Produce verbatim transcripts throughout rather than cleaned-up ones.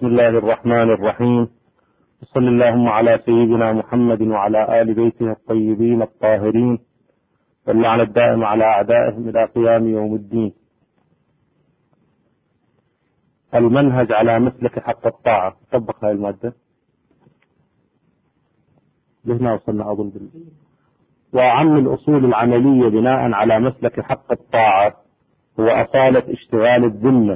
بسم الله الرحمن الرحيم. وصلى اللهم على سيدنا محمد وعلى آل بيته الطيبين الطاهرين، واللعن الدائم على أعدائهم إلى قيام يوم الدين. المنهج على مسلك حق الطاعة. طبق هاي المادة. لهنا وصلنا أظن بالله. وأعم الأصول العملية بناء على مسلك حق الطاعة هو أصالة اشتغال الذمة،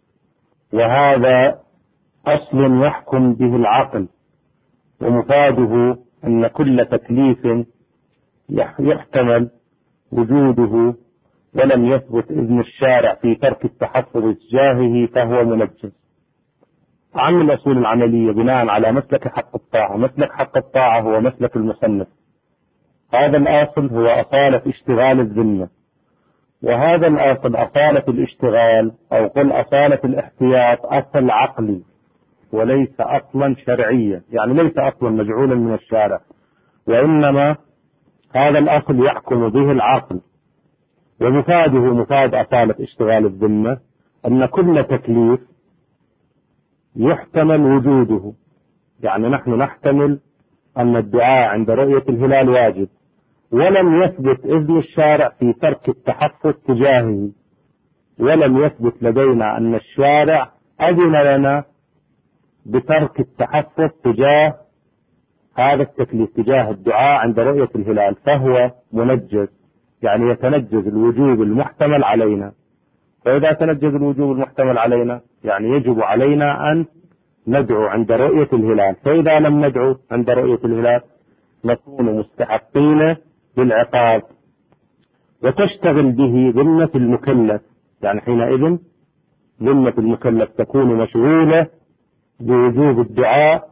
وهذا أصل يحكم به العقل، ومفاده أن كل تكليف يحتمل وجوده ولم يثبت إذن الشارع في ترك التحفظ تجاهه فهو منجز. أعم الأصول العملية بناء على مسلك حق الطاعة. مسلك حق الطاعة هو مسلك المصنف. هذا الأصل هو أصالة اشتغال الذمة، وهذا الأصل أصالة الاشتغال أو قل أصالة الاحتياط أصل عقلي وليس أصلا شرعيا، يعني ليس أصلا مجعولا من الشارع، وإنما هذا الأصل يحكم به العقل. ومفاده مفاد أصالة اشتغال الذمة أن كل تكليف يحتمل وجوده، يعني نحن نحتمل أن الدعاء عند رؤية الهلال واجب، ولم يثبت إذن الشارع في ترك التحفظ تجاهه، ولم يثبت لدينا أن الشارع أذن لنا بترك التحفظ تجاه هذا التكليف، تجاه الدعاء عند رؤية الهلال، فهو منجز، يعني يتنجز الوجوب المحتمل علينا. فإذا تنجز الوجوب المحتمل علينا يعني يجب علينا أن ندعو عند رؤية الهلال، فإذا لم ندعو عند رؤية الهلال نكون مستحقين بالعقاب، وتشتغل به ذمة المكلف، يعني حينئذ ذمة المكلف تكون مشغولة بوجوب الدعاء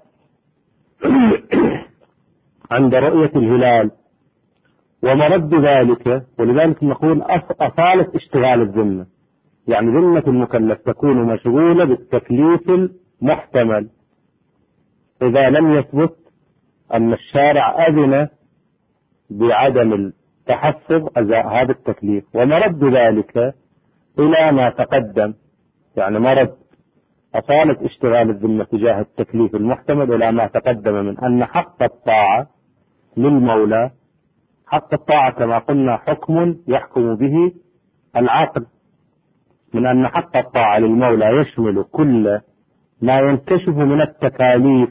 عند رؤية الهلال ومرد ذلك. ولذلك نقول أصالة اشتغال الذمة، يعني ذمة المكلف تكون مشغولة بالتكليف المحتمل إذا لم يثبت أن الشارع أذن بعدم التحفظ هذا التكليف، ومرد ذلك إلى ما تقدم، يعني مرد أصالة اشتغال الذمة تجاه التكليف المحتمل إلى ما تقدم من أن حق الطاعة للمولى، حق الطاعة كما قلنا حكم يحكم به العقل، من أن حق الطاعة للمولى يشمل كل ما ينكشف من التكاليف،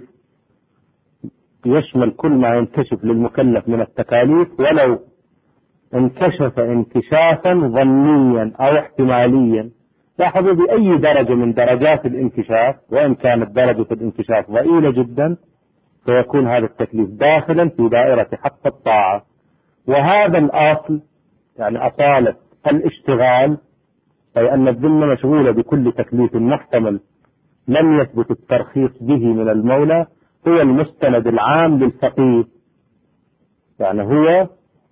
يشمل كل ما ينكشف للمكلف من التكاليف ولو انكشف انكشافا ظنيا أو احتماليا. لاحظوا بأي درجة من درجات الانكشاف، وإن كانت درجة الانكشاف ضئيلة جدا، فيكون هذا التكليف داخلا في دائرة حق الطاعة. وهذا الأصل يعني أصالة الاشتغال، أي أن الذمة مشغولة بكل تكليف محتمل لم يثبت الترخيص به من المولى، هو المستند العام للفقيه، يعني هو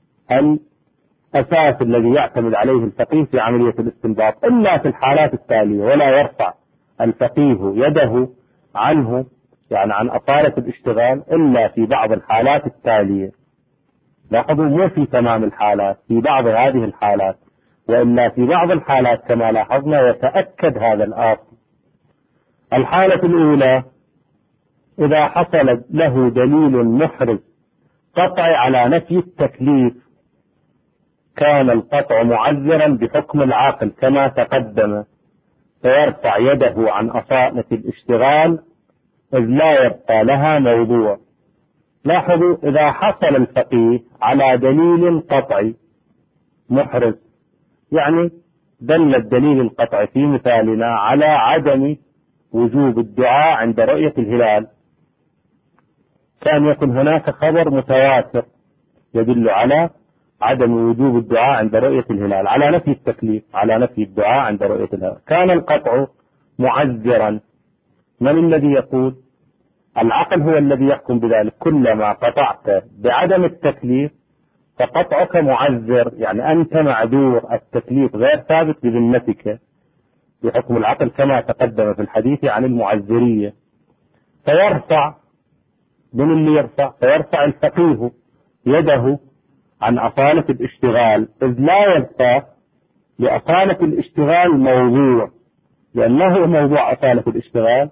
الأساس الذي يعتمد عليه الفقيه في عملية الاستنباط، إلا في الحالات التالية. ولا يرفع الفقيه يده عنه، يعني عن أصالة الاشتغال، إلا في بعض الحالات التالية. لاحظوا مو في تمام الحالات، في بعض هذه الحالات، وإلا في بعض الحالات كما لاحظنا يتأكد هذا الأصل. الحالة الأولى إذا حصل له دليل محرز قطعي على نفي التكليف، كان القطع معذرا بحكم العقل كما تقدم، فيرفع يده عن أصالة الاشتغال إذ لا يبقى لها موضوع. لاحظوا إذا حصل الفقيه على دليل قطعي محرز، يعني دل الدليل القطعي في مثالنا على عدم وجوب الدعاء عند رؤية الهلال، كان يكون هناك خبر متواتر يدل على عدم وجوب الدعاء عند رؤية الهلال، على نفي التكليف، على نفي الدعاء عند رؤية الهلال، كان القطع معذرا. من الذي يقول؟ العقل هو الذي يحكم بذلك. كلما قطعت بعدم التكليف فقطعك معذر، يعني أنت معذور، التكليف غير ثابت بذمتك بحكم العقل كما تقدم في الحديث عن المعذرية. فيرفع، من اللي يرفع؟ فيرفع الفقيه يده عن أصالة الاشتغال إذ لا يبقى لأصالة الاشتغال موضوع، لأنه موضوع أصالة الاشتغال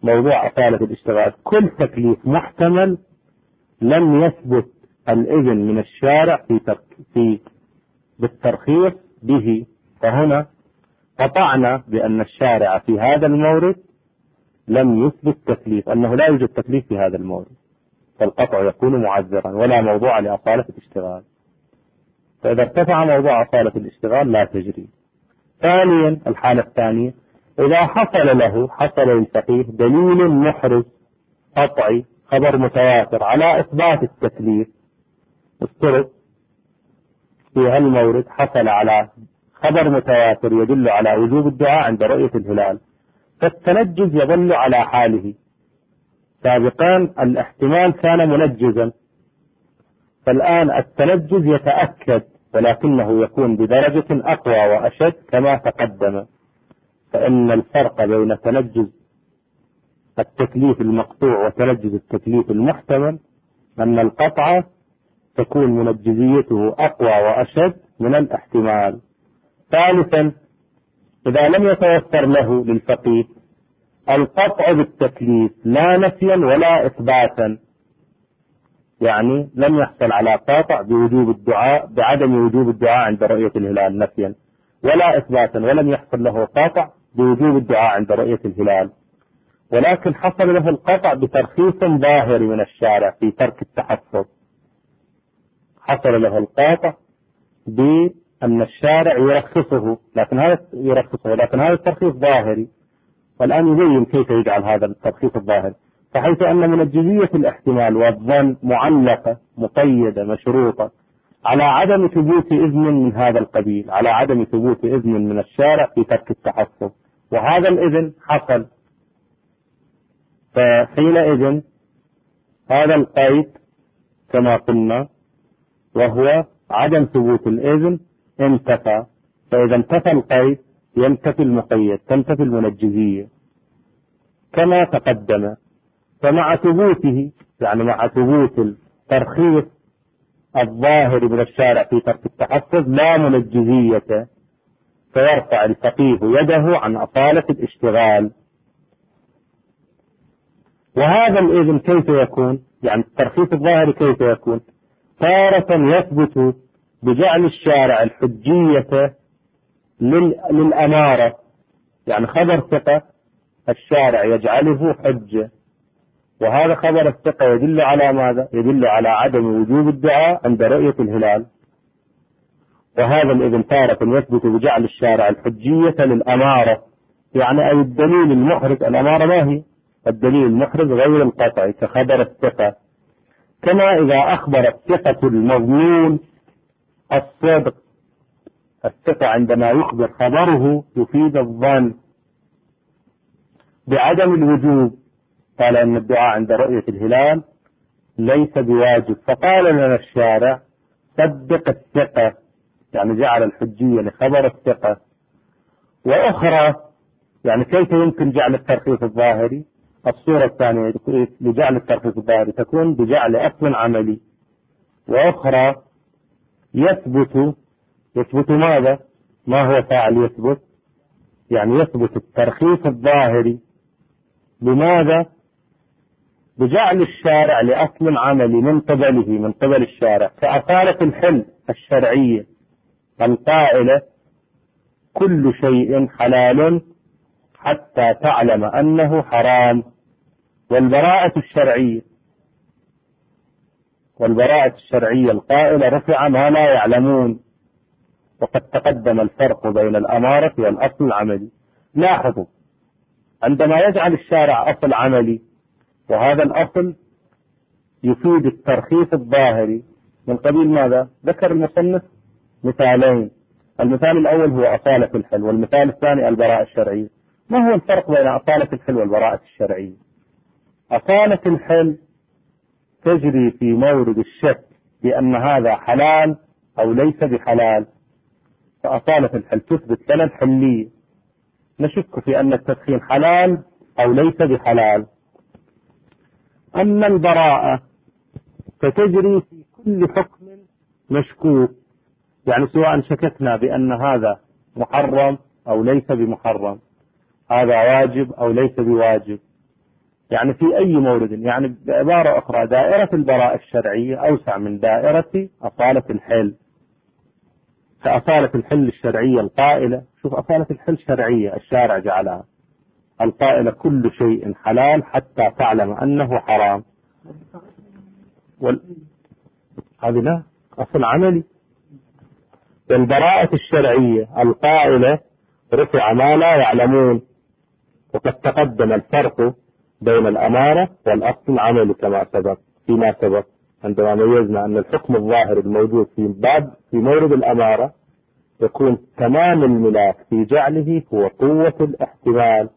موضوع أصالة الاشتغال كل تكليف محتمل لم يثبت الإذن من الشارع في, في بالترخيص به، فهنا قطعنا بأن الشارع في هذا المورد لم يثبت تكليف، أنه لا يوجد تكليف في هذا المورد، فالقطع يكون معذرا ولا موضوع لأصالة الاشتغال. فإذا ارتفع موضوع أصالة الاشتغال لا تجري. ثانيا الحالة الثانية، إذا حصل له حصل للفقيه دليل محرز قطعي خبر متواتر على إثبات التكليف، افترض في هالمورد حصل على خبر متواتر يدل على وجوب الدعاء عند رؤية الهلال، فالتنجز يظل على حاله. سابقا الاحتمال كان منجزا، فالآن التنجز يتأكد ولكنه يكون بدرجة أقوى وأشد كما تقدم. فإن الفرق بين تنجز التكليف المقطوع وتنجز التكليف المحتمل أن القطع تكون منجزيته أقوى وأشد من الاحتمال. ثالثا، إذا لم يتوفر له للفقيه القطع بالتكليف لا نفيا ولا إثباتا، يعني لم يحصل على قاطع بوجوب الدعاء بعدم وجوب الدعاء عند رؤية الهلال نفيا ولا إثباتا، ولم يحصل له قاطع بوجوب الدعاء عند رؤية الهلال، ولكن حصل له القطع بترخيص ظاهر من الشارع في ترك التحفظ. حصل له القاطع بأن الشارع يرخصه، لكن هذا يرخصه لكن هذا الترخيص ظاهري، والآن يبين كيف يجعل هذا الترخيص الظاهري، فحيث أن منجزية الاحتمال والظن معلقة مقيدة مشروطة على عدم ثبوت إذن من هذا القبيل، على عدم ثبوت إذن من الشارع في ترك التحفظ، وهذا الإذن حصل. فحينئذ هذا القيد كما قلنا وهو عدم ثبوت الإذن انتفى، فإذا انتفى القيد ينتفي المقيد، تنتفي المنجزية كما تقدم. فمع ثبوته يعني مع ثبوت الترخيص الظاهر من الشارع في ترك التحفظ لا منجزية، فيرفع الفقيه يده عن أصالة الاشتغال. وهذا الإذن كيف يكون؟ يعني الترخيص الظاهر كيف يكون؟ تارة يثبت بجعل الشارع الحجية للأمارة، يعني خبر ثقة الشارع يجعله حجة، وهذا خبر الثقة يدل على ماذا؟ يدل على عدم وجوب الدعاء عند رؤية الهلال. وهذا الإذن تارة يثبت بجعل الشارع الحجية للأمارة، يعني أي الدليل المحرز. الأمارة ما هي؟ الدليل المحرز غير القطعي كخبر الثقة، كما إذا أخبر الثقة المظنون الصدق. الثقة عندما يخبر خبره يفيد الظن بعدم الوجوب، قال أن الدعاء عند رؤية الهلال ليس بواجب، فقال لنا الشارع صدق الثقة، يعني جعل الحجية لخبر الثقة. وأخرى يعني كيف يمكن جعل الترخيص الظاهري؟ الصورة الثانية لجعل الترخيص الظاهري تكون بجعل أصل عملي. وأخرى يثبت يثبت ماذا؟ ما هو فاعل يثبت؟ يعني يثبت الترخيص الظاهري بماذا؟ بجعل الشارع لأصل عملي من قبله من قبل الشارع، كأصالة الحل الشرعية القائلة كل شيء حلال حتى تعلم أنه حرام، والبراءة الشرعية والبراءة الشرعية القائلة رفع ما لا يعلمون. وقد تقدم الفرق بين الأمارة والأصل العملي. لاحظوا عندما يجعل الشارع أصل عملي وهذا الأصل يفيد الترخيص الظاهري من قبيل ماذا؟ ذكر المصنف مثالين، المثال الأول هو أصالة الحل، والمثال الثاني البراءة الشرعية. ما هو الفرق بين أصالة الحل والبراءة الشرعية؟ أصالة الحل تجري في مورد الشك بأن هذا حلال أو ليس بحلال، فأصالة الحل تثبت لنا الحلية، نشك في أن التدخين حلال أو ليس بحلال. أما البراءة فتجري في كل حكم مشكوك، يعني سواء شككنا بأن هذا محرم أو ليس بمحرم، هذا واجب أو ليس بواجب، يعني في أي مورد. يعني بعبارة أخرى دائرة البراءة الشرعية أوسع من دائرة أصالة الحل. كأصالة الحل الشرعية القائلة، شوف أصالة الحل شرعية الشارع جعلها، القائلة كل شيء حلال حتى تعلم أنه حرام. وال... هذه لا أصل عملي. والبراءة الشرعية القائلة رفع ما لا يعلمون. وقد تقدم الفرق بين الأمارة والأصل العملي كما سبق فيما سبق عندما ميزنا أن الحكم الظاهر الموجود في باب في مورد الأمارة يكون تمام الملاك في جعله هو قوة الاحتمال،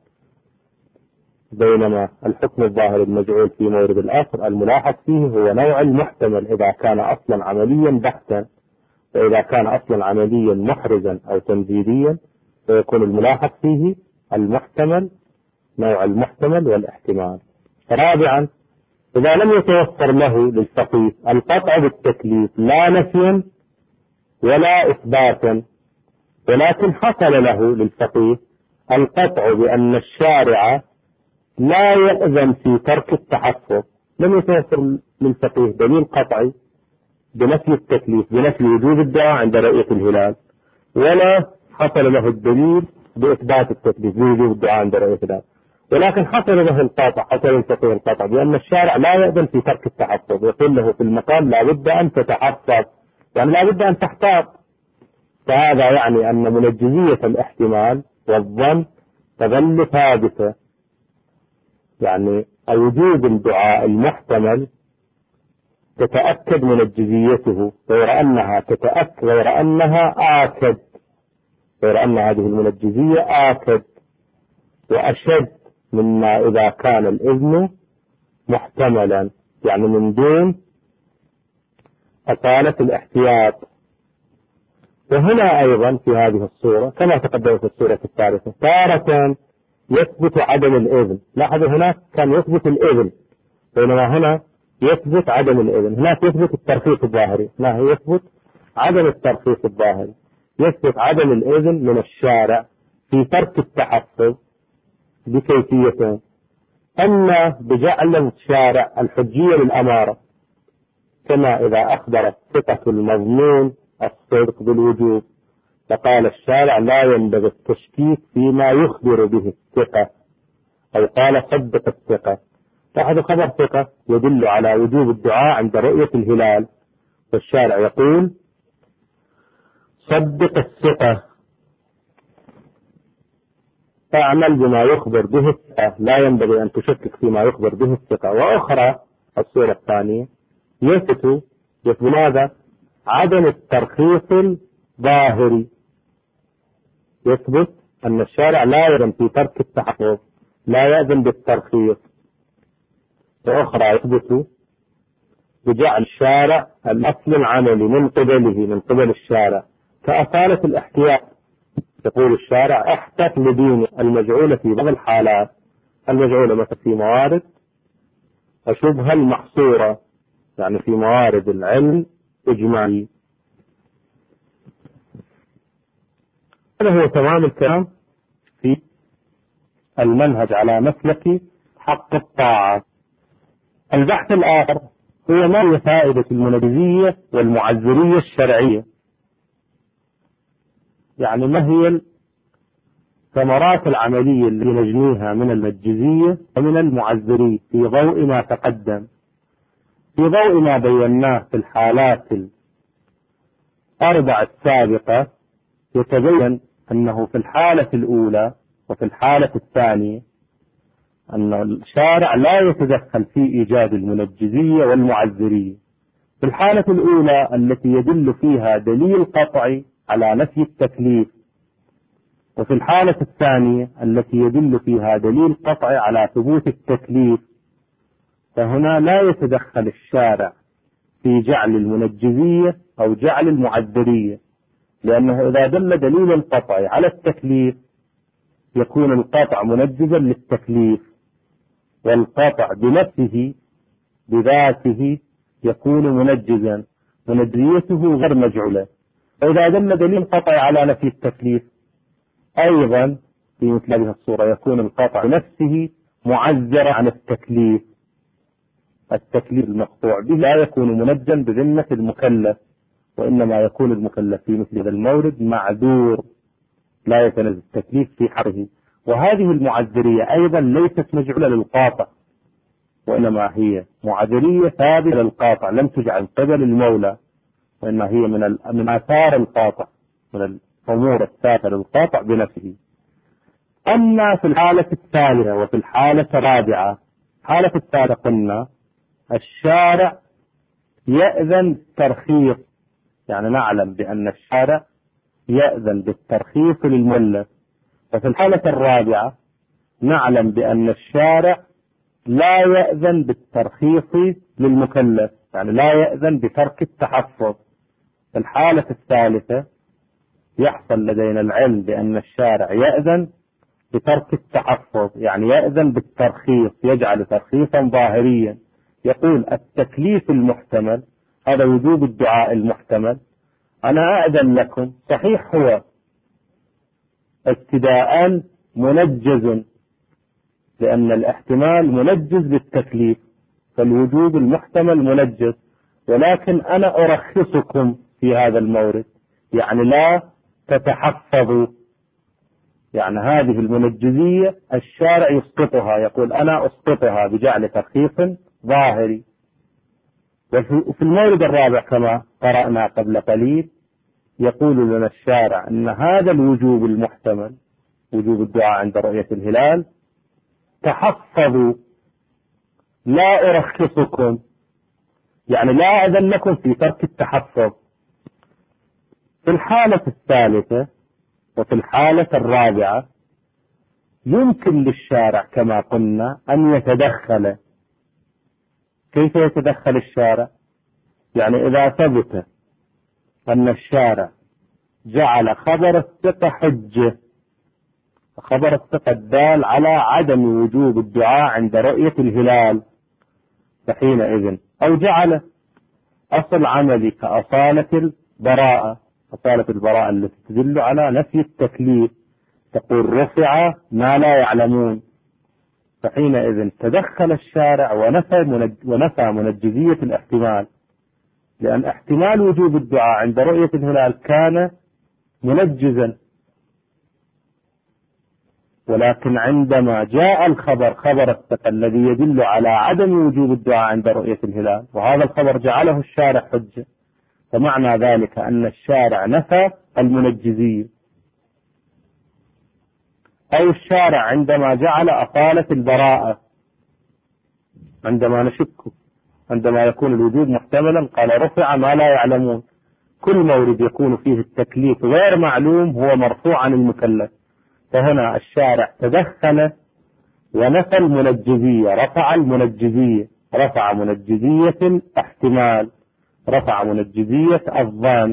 بينما الحكم الظاهر المجعول في مورد الأصل الملاحظ فيه هو نوع المحتمل إذا كان أصلا عمليا بحتا، فإذا كان أصلا عمليا محرزا أو تنزيليا فيكون الملاحظ فيه المحتمل، نوع المحتمل والاحتمال. رابعا، إذا لم يتوفر له للفقيه القطع بالتكليف لا نفيا ولا إثباتا، ولكن حصل له للفقيه القطع بأن الشارع لا يأذن في ترك التحفظ، لم يتوفر للفقيه دليل قطعي بنفي التكليف بنفي وجوب الدعاء عند رؤية الهلال، ولا حصل له الدليل بإثبات التكليف بوجوب الدعاء عند رؤية الهلال، ولكن حصل له القطع، حصل الفقيه القطع بأن الشارع لا يأذن في ترك التحفظ، يقول له في المقام لا بد أن تتحفظ، يعني لا بد أن تحتاط. فهذا يعني أن منجزية الاحتمال والظن تظل ثابتة، يعني وجوب الدعاء المحتمل تتأكد منجزيته، غير أنها تتأكد غير أنها آكد، غير أن هذه المنجزية آكد وأشد مما إذا كان الإذن محتملا، يعني من دون أصالة الاحتياط. وهنا أيضا في هذه الصورة كما تقدم في الصورة الثالثة تارة يثبت عدم الإذن. لاحظوا هناك كان يثبت الإذن، بينما هنا يثبت عدم الإذن. هناك يثبت الترخيص الظاهري، هنا يثبت عدم الترخيص الظاهري، يثبت عدم الإذن من الشارع في ترك التحفظ بكيفيتين: أما بجعل الشارع الحجية للأمارة، كما إذا أخبرت ثقة المظنون الصدق بالوجوب فقال الشارع لا ينبغي التشكيك فيما يخبر به الثقة، أو قال صدق الثقة. فهذا خبر ثقة يدل على وجوب الدعاء عند رؤية الهلال، والشارع يقول صدق الثقة، فاعمل بما يخبر به الثقة، لا ينبغي أن تشكك فيما يخبر به الثقة. وأخرى الصورة الثانية يثبت يثبت ماذا؟ عدم الترخيص الظاهري، يثبت أن الشارع لا يأذن في ترك التحفظ، لا يأذن بالترخيص. وأخرى يثبت بجعل الشارع الأصل العملي من قبله من قبل الشارع كأصالة الاحتياط، يقول الشارع احتف لدين المجعولة في بعض الحالات، المجعولة مثل في موارد الشبهة المحصورة، يعني في موارد العلم إجمالي. هذا هو تمام الكلام في المنهج على مسلك حق الطاعة. البحث الآخر هو ما هي فائدة المنجزية والمعذرية الشرعية، يعني ما هي الثمرات العملية اللي نجنيها من المنجزية ومن المعذرية في ضوء ما تقدم، في ضوء ما بيناه في الحالات الأربع السابقة. يتبين أنه في الحالة الأولى وفي الحالة الثانية أن الشارع لا يتدخل في إيجاد المنجزية والمعذرية. في الحالة الأولى التي يدل فيها دليل قطعي على نفي التكليف، وفي الحالة الثانية التي يدل فيها دليل قطعي على ثبوت التكليف، فهنا لا يتدخل الشارع في جعل المنجزية أو جعل المعذرية، لأنه إذا دل دليل قطعي على التكليف يكون القطع منجزا للتكليف، والقطع بنفسه بذاته يكون منجزا، منجزيته غير مجعولة. فإذا دل دليل قطعي على نفي التكليف أيضا في مثل هذه الصورة يكون القطع بنفسه معذرة عن التكليف. التكليف المقطوع به لا يكون منجا بذمة المكلف، وإنما يكون المكلف في مثل هذا المورد معذور لا يتنزل التكليف في حقه. وهذه المعذرية أيضا ليست مجعولة للقاطع، وإنما هي معذرية ثابتة للقاطع لم تجعل قبل المولى، وإنما هي من من آثار القاطع، من الأمور الثابتة للقاطع بنفسه. أما في الحالة الثالثة وفي الحالة الرابعة، حالة الثالثة قلنا الشارع يأذن بالترخيص، يعني نعلم بأن الشارع يأذن بالترخيص للمكلف. وفي الحالة الرابعة نعلم بأن الشارع لا يأذن بالترخيص للمكلف، يعني لا يأذن بترك التحفظ. في الحالة الثالثة يحصل لدينا العلم بأن الشارع يأذن بترك التحفظ، يعني يأذن بالترخيص، يجعل ترخيصا ظاهريا، يقول التكليف المحتمل هذا وجوب الدعاء المحتمل، أنا أأذن لكم، صحيح هو ابتداء منجز لأن الاحتمال منجز بالتكليف، فالوجوب المحتمل منجز، ولكن أنا أرخصكم في هذا المورد، يعني لا تتحفظوا، يعني هذه المنجزية الشارع يسقطها، يقول أنا أسقطها بجعل ترخيص ظاهري. وفي المورد الرابع كما قرأنا قبل قليل يقول لنا الشارع أن هذا الوجوب المحتمل وجوب الدعاء عند رؤية الهلال تحفظوا لا أرخصكم، يعني لا أذن لكم في ترك التحفظ. في الحالة الثالثة وفي الحالة الرابعة يمكن للشارع كما قلنا أن يتدخل. كيف يتدخل الشارع؟ يعني إذا ثبت أن الشارع جعل خبر الثقة حجة، خبر الثقة الدال على عدم وجوب الدعاء عند رؤية الهلال، فحينئذ أو جعل أصل عملي كأصالة البراءة، أصالة البراءة التي تدل على نفي التكليف، تقول رفع ما لا يعلمون، فحينئذ تدخل الشارع ونفى منج ونفى منجزية الاحتمال، لأن احتمال وجوب الدعاء عند رؤية الهلال كان منجزا، ولكن عندما جاء الخبر خبر الثقة الذي يدل على عدم وجوب الدعاء عند رؤية الهلال، وهذا الخبر جعله الشارع حجة، فمعنى ذلك أن الشارع نفى المنجزية. أو الشارع عندما جعل أصالة البراءة، عندما نشك عندما يكون الوجود محتملا قال رفع ما لا يعلمون، كل مورد يكون فيه التكليف غير معلوم هو مرفوع عن المكلف، فهنا الشارع تدخل ونفى المنجزية، رفع المنجزية، رفع منجزية الاحتمال، رفع منجزية الظان،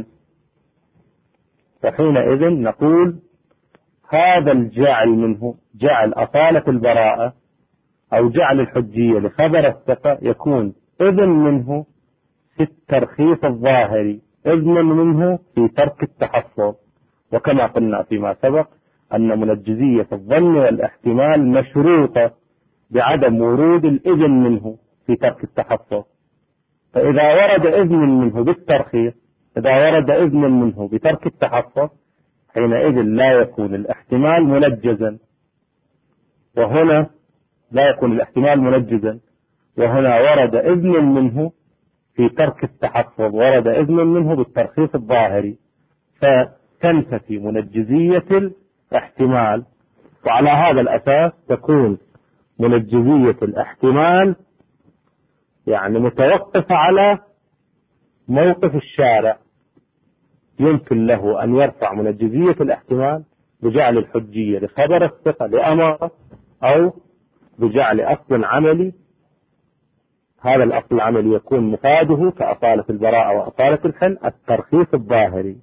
فحينئذ نقول هذا الجعل منه جعل أصالة البراءة أو جعل الحجية لخبر الثقة يكون إذن منه في الترخيص الظاهري، إذن منه في ترك التحفظ. وكما قلنا فيما سبق أن منجزية الظن والاحتمال مشروطة بعدم ورود الإذن منه في ترك التحفظ، فإذا ورد إذن منه بالترخيص، إذا ورد إذن منه بترك التحفظ، حينئذ لا يكون الاحتمال منجزا، وهنا لا يكون الاحتمال منجزا، وهنا ورد إذن منه في ترك التحفظ، ورد إذن منه بالترخيص الظاهري، فتنتفي منجزية الاحتمال، وعلى هذا الأساس تكون منجزية الاحتمال يعني متوقفة على موقف الشارع، يمكن له أن يرفع منجزية الاحتمال بجعل الحجية لخبر الثقة لأمر، أو بجعل أصل عملي، هذا الأصل العملي يكون مفاده كأصالة البراءة وأصالة الحل الترخيص الظاهري.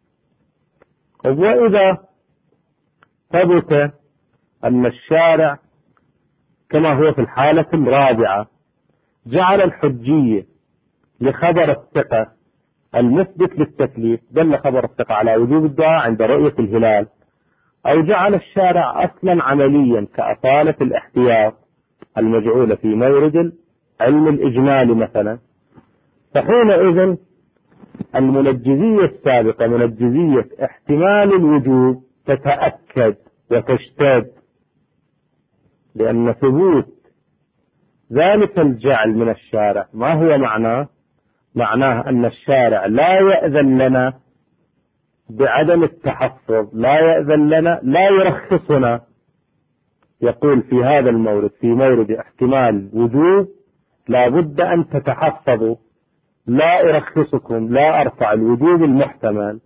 وإذا ثبت أن الشارع كما هو في الحالة الرابعة جعل الحجية لخبر الثقة المثبت للتكليف، دل خبر الثقة على وجوب الدعاء عند رؤية الهلال، أو جعل الشارع أصلا عمليا كأصالة الاحتياط، المجعولة في مورد علم الإجمال مثلا، فحينئذ المنجزية السابقة منجزية احتمال الوجوب تتأكد وتشتد، لأن ثبوت ذلك الجعل من الشارع ما هو معناه؟ معناه أن الشارع لا يأذن لنا بعدم التحفظ، لا يأذن لنا، لا يرخصنا، يقول في هذا المورد في مورد احتمال وجوب لا بد أن تتحفظوا، لا أرخصكم، لا أرفع الوجوب المحتمل.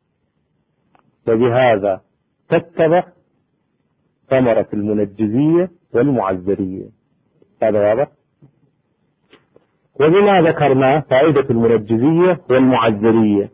وبهذا تتضح ثمرة المنجزية والمعذرية. هذا واضح؟ وبما ذكرنا فائدة المنجزية والمعذرية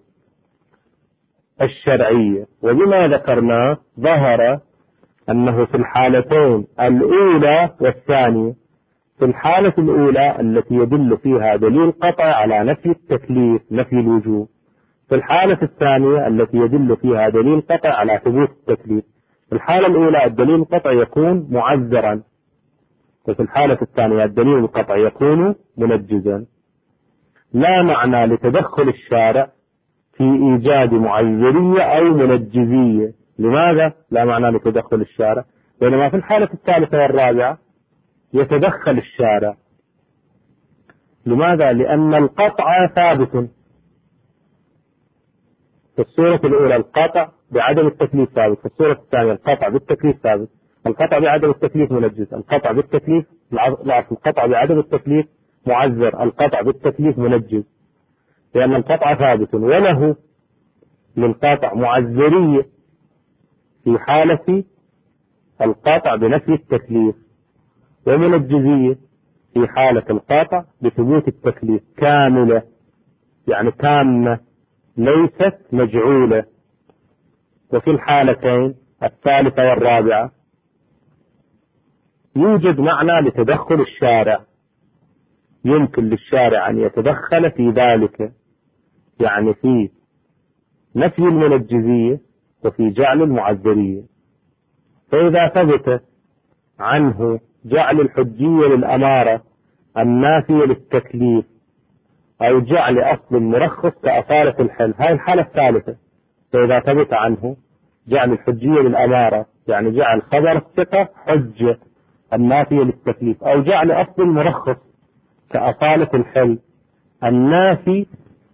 الشرعية، وبما ذكرنا ظهر أنه في الحالتين الأولى والثانية، في الحالة الأولى التي يدل فيها دليل قطع على نفي التكليف نفي الوجوب، في الحالة الثانية التي يدل فيها دليل قطع على ثبوت التكليف. في الحالة الأولى الدليل القطع يكون معذرا، وفي الحالة الثانية الدليل القطع يكون منجزا. لا معنى لتدخل الشارع في إيجاد معذرية أو منجزية. لماذا لا معنى لتدخل الشارع؟ بينما في الحالة الثالثة والرابعة يتدخل الشارع. لماذا؟ لأن القطع ثابت. في الصورة الأولى القطع بعدم التكليف ثابت، في الصورة الثانية القطع بالتكليف ثابت. القطع بعدم التكليف منجز، القطع بالتكليف ضعف، القطع بعدم التكليف معذر، القطع بالتكليف منجز، لأن القطع ثابت وله للقطع معذرية في حالة القطع بنفي التكليف، ومنجزية في حالة القطع بثبوت التكليف كاملة، يعني تامة ليست مجعولة. وفي الحالتين الثالثة والرابعة يوجد معنى لتدخل الشارع، يمكن للشارع أن يتدخل في ذلك، يعني في نفي المنجزية وفي جعل المعذرية. فإذا ثبت عنه جعل الحجية للأمارة النافية للتكليف أو جعل أصل المرخص كأصالة الحل، هاي الحالة الثالثة. فإذا ثبت عنه جعل الحجية للأمارة يعني جعل خبر الثقة حجة النافية للتكليف، أو جعل أصل المرخص كأصالة الحل النافي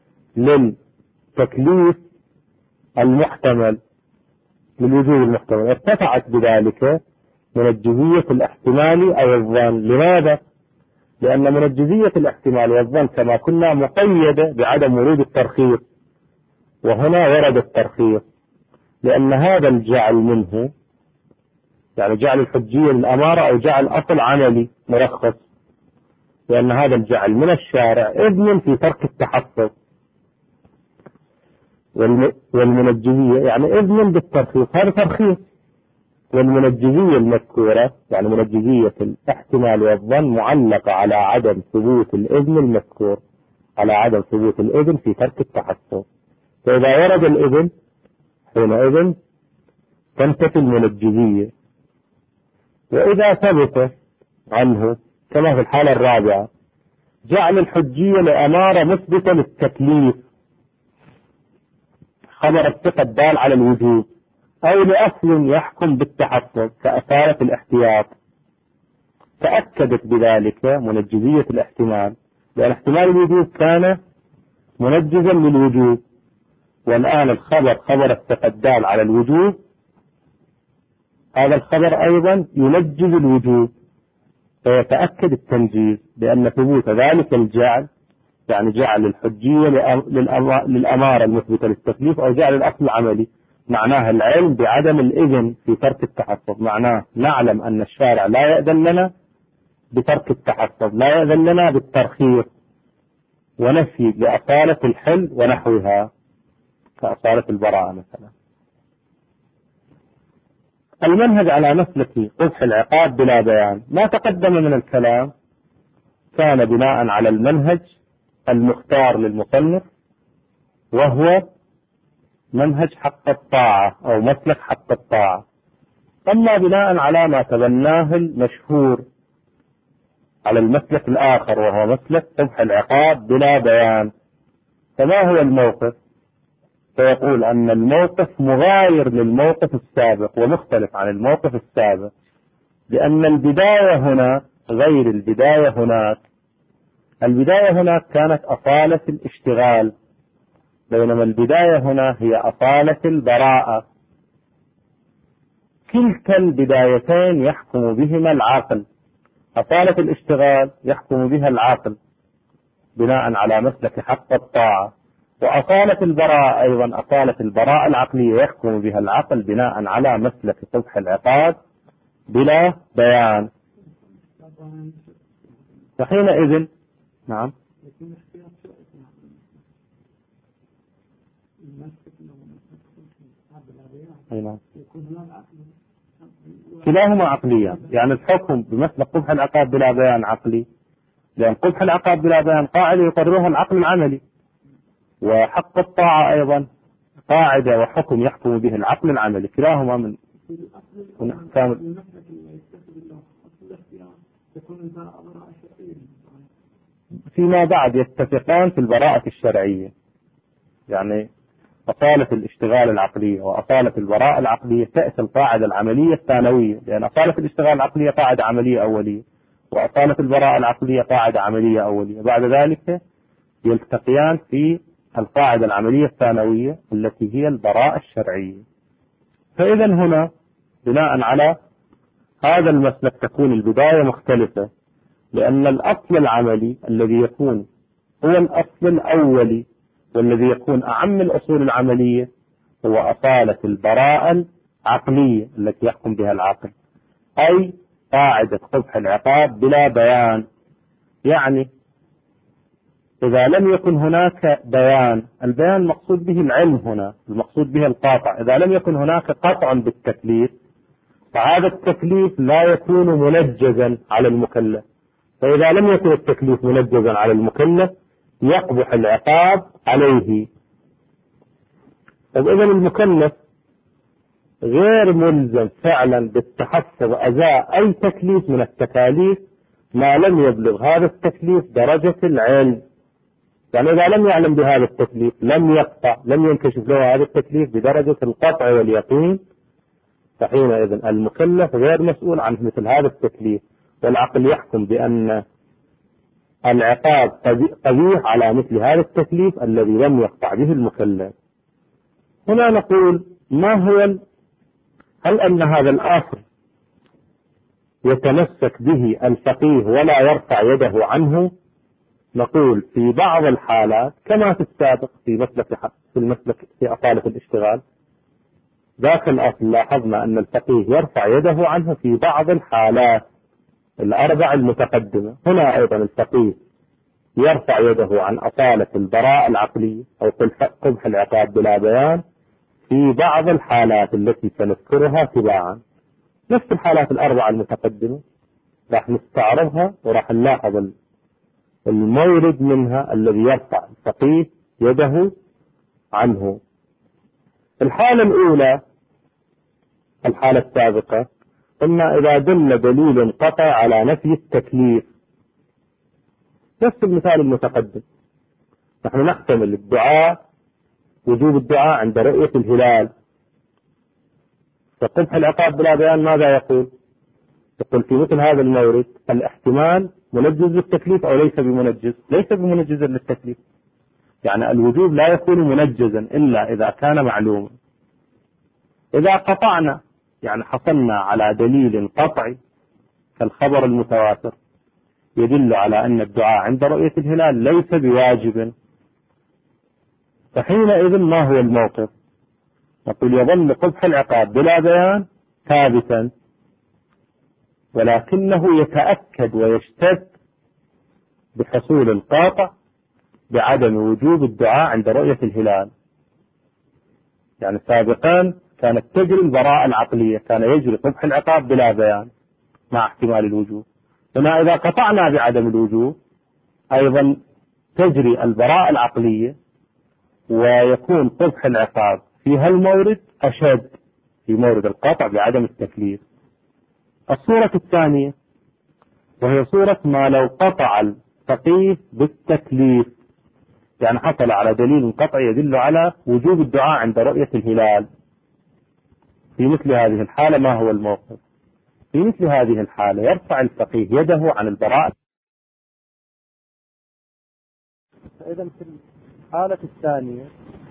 للتكليف المحتمل للوجوب المحتمل، ارتفعت بذلك منجزية الاحتمال أو الظن. لماذا؟ لأن منجزية الاحتمال والظن كما كنا مقيدة بعدم ورود الترخيص، وهنا ورد الترخيص، لأن هذا الجعل منه يعني جعل الحجية للأمارة أو جعل أصل عملي مرخص، لأن هذا الجعل من الشارع إذن في ترك التحفظ، والمنجزية يعني إذن بالترخيص، هذا ترخيص. والمنجزية المذكورة يعني منجزية الاحتمال والظن معلقة على عدم ثبوت الإذن المذكور، على عدم ثبوت الإذن في ترك التحفظ. فإذا ورد الإذن حينئذ تنتفي المنجزية. وإذا ثبت عنه كما في الحالة الرابعة جعل الحجية لأمارة مثبتة للتكليف، خبر الثقة الدال على الوجوب، أو لأصل يحكم بالتحفظ كأثارة الاحتياط، تأكدت بذلك منجزية الاحتمال، لأن احتمال الوجوب كان منجزا للوجوب، والآن الخبر خبر الثقة الدال على الوجوب هذا الخبر أيضا ينجز الوجوب، فيتأكد التنجيز لأن ثبوت ذلك الجعل يعني جعل الحجية للأمارة المثبتة للتكليف أو جعل الأصل العملي معناها العلم بعدم الإذن في ترك التحفظ، معناه نعلم أن الشارع لا يأذن لنا بترك التحفظ، لا يأذن لنا بالترخيص ونفي لأصالة الحل ونحوها كأصالة البراءة مثلا. المنهج على مسلك قبح العقاب بلا بيان ما تقدم من الكلام كان بناء على المنهج المختار للمصنف، وهو منهج حق الطاعة أو مسلك حق الطاعة. أما بناء على ما تبناه المشهور على المسلك الآخر وهو مسلك قبح العقاب بلا بيان. فما هو الموقف؟ فيقول أن الموقف مغاير للموقف السابق ومختلف عن الموقف السابق، لأن البداية هنا غير البداية هناك. البداية هناك كانت أصالة الاشتغال، بينما البداية هنا هي أصالة البراءة. كلتا البدايتين يحكم بهما العقل. أصالة الاشتغال يحكم بها العقل بناء على مسلك حق الطاعة، وأصالة البراءة أيضا أصالة البراءة العقلية يحكم بها العقل بناء على مسلك قبح العقاب بلا بيان. فحينئذ نعم كلاهما عقليا، يعني الحكم بمسلك قبح العقاب بلا بيان عقلي، لأن قبح العقاب بلا بيان قاعدة يقررها العقل العملي، وحق الطاعة أيضا قاعدة وحكم يحكم به العقل العملي، كلاهما من كامل. فيما بعد يتفقان في البراءة الشرعية، يعني أصالة الاشتغال العقلية وأصالة البراءة العقلية تأتي القاعدة العملية الثانوية، لأن أصالة الاشتغال العقلية قاعدة عملية أولية، وأصالة البراءة العقلية قاعدة عملية أولية. بعد ذلك يلتقيان في القاعدة العملية الثانوية التي هي البراءة الشرعية. فإذا هنا بناء على هذا المسلك تكون البداية مختلفة، لأن الأصل العملي الذي يكون هو الأصل الأولي والذي يكون أعم الأصول العملية هو أصالة البراءة العقلية التي يحكم بها العقل، أي قاعدة قبح العقاب بلا بيان. يعني إذا لم يكن هناك بيان، البيان مقصود به العلم هنا، المقصود به القاطع. إذا لم يكن هناك قطع بالتكليف فهذا التكليف لا يكون منجزا على المكلف، فإذا لم يكن التكليف منجزا على المكلف يقبح العقاب عليه. طيب إذا المكلف غير ملزم فعلا بالتحفظ أزاء أي تكليف من التكاليف ما لم يبلغ هذا التكليف درجة العلم. يعني إذا لم يعلم بهذا التكليف لم يقطع، لم ينكشف له هذا التكليف بدرجة القطع واليقين، فحينئذ المكلف غير مسؤول عن مثل هذا التكليف، والعقل يحكم بأن العقاب قبيح على مثل هذا التكليف الذي لم يقطع به المكلف. هنا نقول ما هو، هل أن هذا الأصل يتمسك به الفقيه ولا يرفع يده عنه؟ نقول في بعض الحالات كما في السابق في مسلك في المسلك في أصالة الاشتغال، ذاك الأصل لاحظنا أن الفقيه يرفع يده عنه في بعض الحالات الأربع المتقدمة. هنا أيضا الفقيه يرفع يده عن أصالة البراءة العقلية أو قبح العقاب بلا بيان في بعض الحالات التي سنذكرها تباعا. نفس الحالات الأربعة المتقدمة راح نستعرضها وراح نلاحظ المورد منها الذي يرفع الفقيه يده عنه. الحالة الأولى الحالة السابقة قلنا إذا دل دليل قطع على نفي التكليف، نفس المثال المتقدم، نحن نحتمل الدعاء وجوب الدعاء عند رؤية الهلال، فقبح العقاب بلا بيان ماذا يقول؟ يقول في مثل هذا المورد الاحتمال منجز للتكليف أو ليس بمنجز؟ ليس بمنجز للتكليف، يعني الوجوب لا يكون منجزا إلا إذا كان معلوما. إذا قطعنا يعني حصلنا على دليل قطعي كالخبر المتواتر يدل على أن الدعاء عند رؤية الهلال ليس بواجب، فحينئذ ما هو الموقف؟ نقول يظل قبح العقاب بلا بيان ثابتا، ولكنه يتأكد ويشتد بحصول القاطع بعدم وجوب الدعاء عند رؤية الهلال. يعني سابقا كانت تجري البراءة العقلية، كان يجري قبح العقاب بلا بيان مع احتمال الوجوب. هنا إذا قطعنا بعدم الوجوب أيضا تجري البراءة العقلية ويكون قبح العقاب في هالمورد أشد في مورد القطع بعدم التكليف. الصورة الثانية وهي صورة ما لو قطع الفقيه بالتكليف، يعني حصل على دليل قطعي يدل على وجوب الدعاء عند رؤية الهلال. في مثل هذه الحالة ما هو الموقف؟ في مثل هذه الحالة يرفع الفقيه يده عن البراءة. فإذا في الحالة الثانية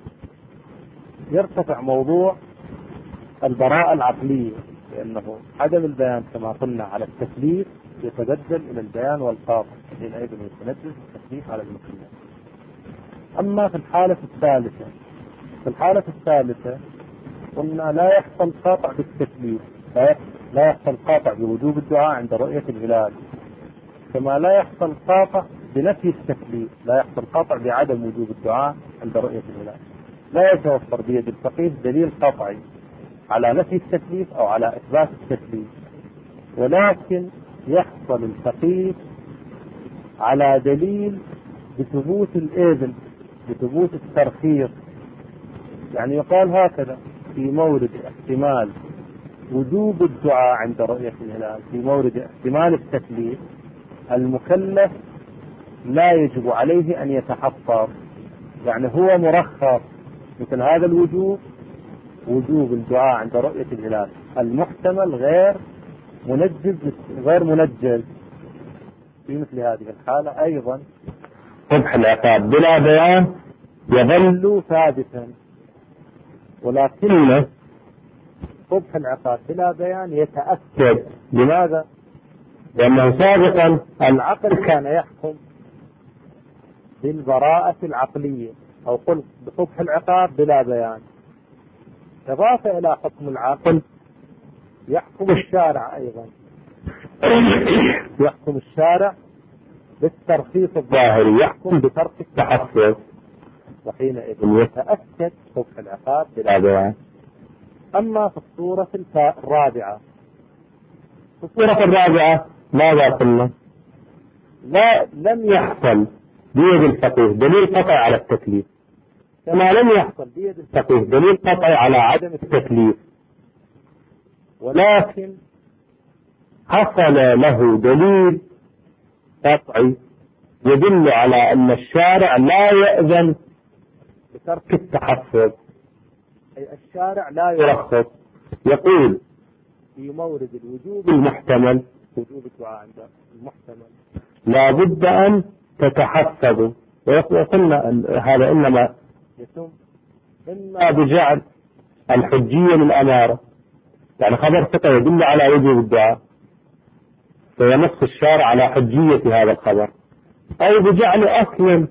يرتفع موضوع البراءة العقلية، لأنه عدم البيان كما قلنا على التكليف يتبدل إلى البيان والقاطع، حينئذ يتنجز التكليف على المكلف. أما في الحالة الثالثة في الحالة الثالثة قلنا لا يحصل قاطع بالتكليف، لا يحصل قاطع بوجوب الدعاء عند رؤية الهلال، كما لا يحصل قاطع بنفي التكليف، لا يحصل قاطع بعدم وجوب الدعاء عند رؤية الهلال. لا يتوفر بيد الفقيه دليل قطعي على نفي التكليف أو على إثبات التكليف، ولكن يحصل الفقيه على دليل بثبوت الإذن، بثبوت الترخيص. يعني يقال هكذا: في مورد احتمال وجوب الدعاء عند رؤية الهلال، في مورد احتمال التكليف، المكلف لا يجب عليه أن يتحفظ، يعني هو مرخص مثل هذا الوجوب، وجوب الدعاء عند رؤية الهلال، المحتمل غير منجز غير منجز. في مثل هذه الحالة أيضا قبح العقاب بلا بيان يظل ثابتا، ولكن قبح العقاب بلا بيان يتأكد. لماذا؟ لأنه سابقا العقل كان يحكم بالبراءة العقلية، أو قل بقبح العقاب بلا بيان، إضافة إلى حكم العقل يحكم الشارع أيضا يحكم الشارع بالترخيص الظاهري، يحكم بترك التحفظ، وحينئذ يتأكد قبح العقاب بلا بيان. أما في الصورة الرابعة في الصورة الرابعة ماذا قلنا؟ لا لم يحصل بيد الفقيه دليل قطعي على التكليف، كما لم يحصل بيد الفقيه دليل قطعي على عدم التكليف، ولكن حصل له دليل قطعي يدل على أن الشارع لا يأذن بترك التحفظ، أي الشارع لا يرخص. يقول في مورد الوجوب المحتمل، وجوب الدعاء عند المحتمل، لا بد أن تتحفظوا. وقلنا هذا إنما يتم إما بجعل الحجية للأمارة، يعني خبر ثقة يدل على وجوب الدعاء فينص الشارع على حجية هذا الخبر، أو بجعل أصل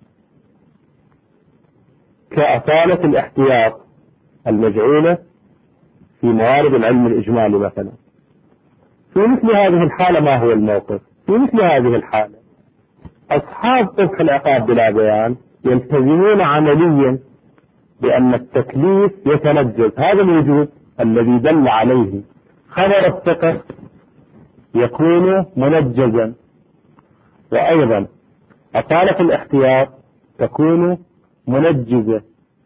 كأصالة الاحتياط المجعولة في موارد العلم الإجمالي مثلا. في مثل هذه الحالة ما هو الموقف؟ في مثل هذه الحالة أصحاب قبح العقاب بلا بيان يلتزمون عمليا بأن التكليف يتنجز، هذا الوجوب الذي دل عليه خبر الثقة يكون منجزا، وأيضا أصالة الاحتياط تكون منجزة،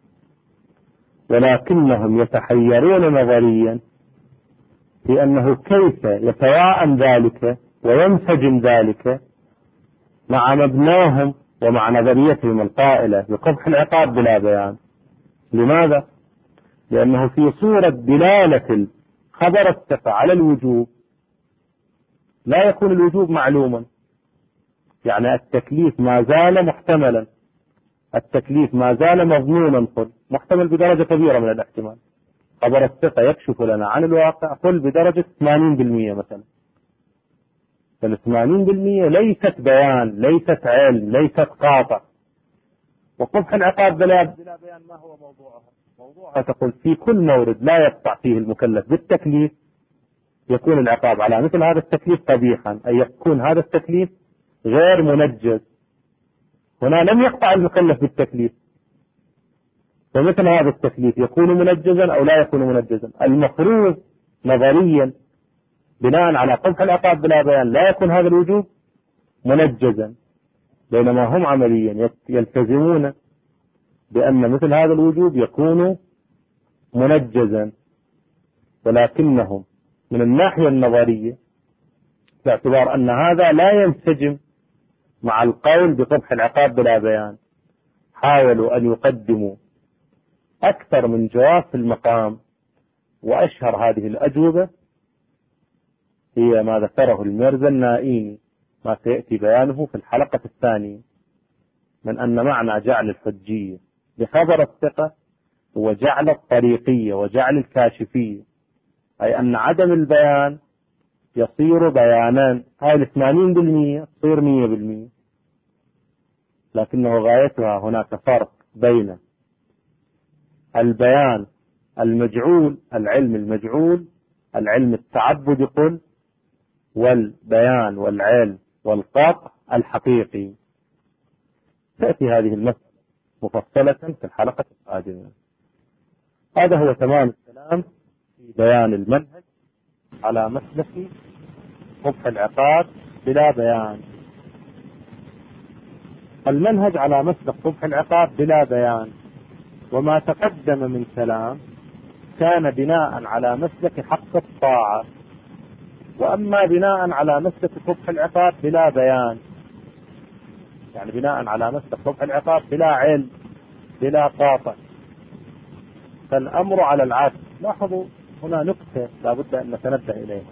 ولكنهم يتحيرون نظريا في أنه كيف يتواءم ذلك وينسجم ذلك مع مبناهم ومع نظريتهم القائلة بقبح العقاب بلا بيان. لماذا؟ لأنه في صورة دلالة خبر الثقة على الوجوب لا يكون الوجوب معلوما، يعني التكليف ما زال محتملا، التكليف ما زال مظنونا، قل محتمل بدرجة كبيرة من الاحتمال. خبر الثقة يكشف لنا عن الواقع قل بدرجة ثمانين بالمئة مثلا، فالثمانين بالمئة ليست بيان، ليست علم، ليست قاطع. وقبح العقاب بلا بيان ما هو موضوعها؟ موضوعها تقول في كل مورد لا يقطع فيه المكلف بالتكليف يكون العقاب على مثل هذا التكليف قبيحا، أي يكون هذا التكليف غير منجز. هنا لم يقطع المكلف بالتكليف، فمثل هذا التكليف يكون منجزا أو لا يكون منجزا. المفروض نظريا بناء على قبح العقاب بلا بيان لا يكون هذا الوجوب منجزا، بينما هم عمليا يلتزمون بأن مثل هذا الوجوب يكون منجزا، ولكنهم من الناحية النظرية باعتبار أن هذا لا ينسجم مع القول بقبح العقاب بلا بيان. حاولوا أن يقدموا أكثر من جواب في المقام، وأشهر هذه الأجوبة هي ما ذكره الميرزا النائيني، ما سيأتي بيانه في الحلقة الثانية، من أن معنى جعل الحجية بخبر الثقة هو جعل الطريقية وجعل الكاشفية، أي أن عدم البيان يصير بيانا، هاي الثمانين بالمية تصير مية بالمية، لكنه غايتها هناك فرق بين البيان المجعول، العلم المجعول، العلم التعبد قل، والبيان والعلم والقطع الحقيقي. تأتي هذه المسألة مفصلة في الحلقة القادمة. هذا هو تمام الكلام في بيان المنهج على مسلك قبح العقاب بلا بيان. المنهج على مسلك قبح العقاب بلا بيان وما تقدم من كلام كان بناء على مسلك حق الطاعة، وأما بناء على مسلك قبح العقاب بلا بيان، يعني بناء على مسلك قبح العقاب بلا علم بلا قاطع، فالأمر على العكس. لاحظوا هنا نقطة لابد أن نتنبه إليها.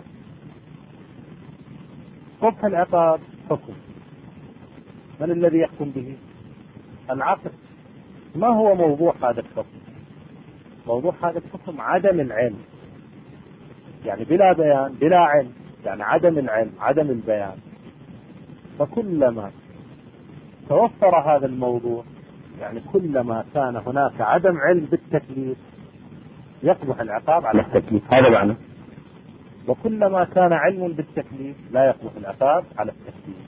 قبح العقاب حكم، من الذي يحكم به؟ العقل. ما هو موضوع هذا الحكم؟ موضوع هذا الحكم عدم العلم، يعني بلا بيان بلا علم، يعني عدم العلم عدم البيان. فكلما توفر هذا الموضوع، يعني كلما كان هناك عدم علم بالتكليف يقبح العقاب على التكليف، هذا معنى. وكلما كان علم بالتكليف لا يقبح العقاب على التكليف.